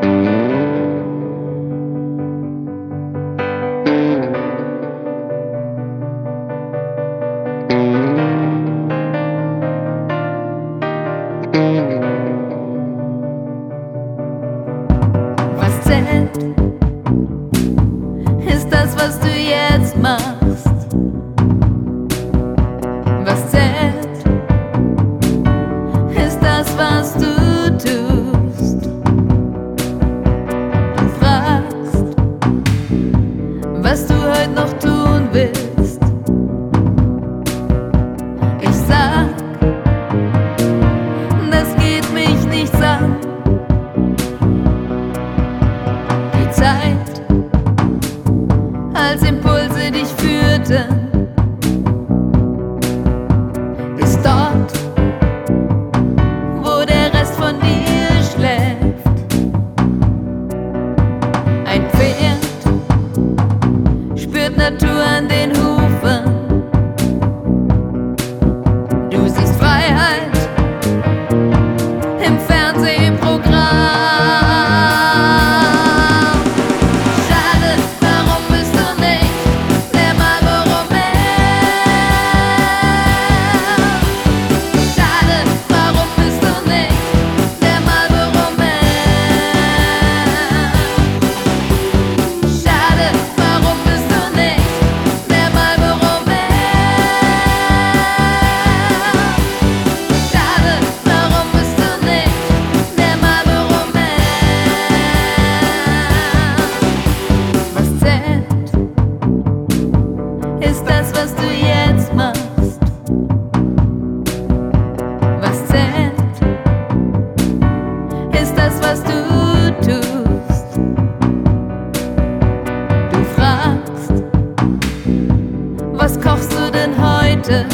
Was zählt, ist das, was du jetzt machst. Was zählt, ist das, was du tust. Du fragst, was du heute noch tun willst. Ich sag, das geht mich nichts an. Die Zeit, als Impulse dich führten, ist dort, wo der Rest von dir schläft. Ein Pferd spürt Natur an den Hufen. Du siehst Freiheit im Fernsehprogramm. Schade, warum bist du nicht der Marlboro Man? Schade, warum bist du nicht der Marlboro Man? Schade, warum bist du nicht der Marlboro Man? Schade, warum bist du nicht der Marlboro Man? Was zählt, ist das, was du jetzt machst. Was zählt, ist das, was du tust. Du fragst, was kochst du denn heute?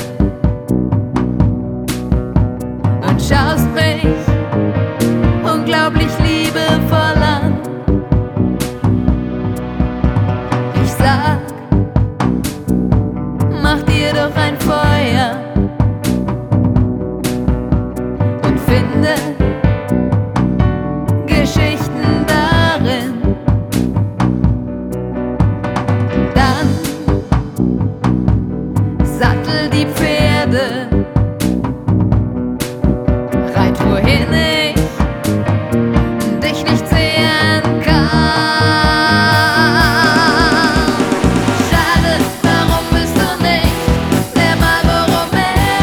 Und schaust mich unglaublich liebevoll an. Ich sag, mach dir doch ein Feuer und finde Geschichten darin. Dann sattel die Pferde, reit wohin ich dich nicht sehen kann. Schade, warum bist du nicht der Marlboro Man?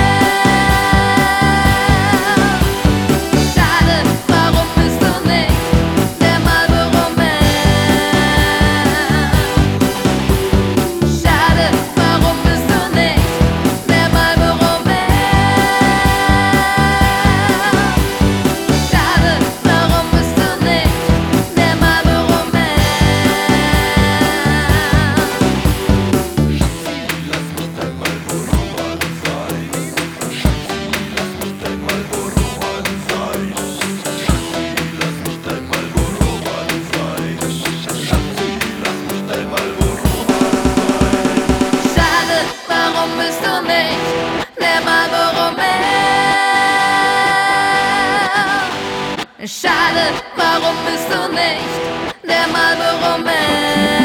Schade, warum bist du nicht der Marlboro Man? Schade, warum bist du nicht der Marlboro Man? Schade, warum bist du nicht der Marlboro Man? Schade, warum bist du nicht der Marlboro Man? Schade, warum bist du nicht der Marlboro Man?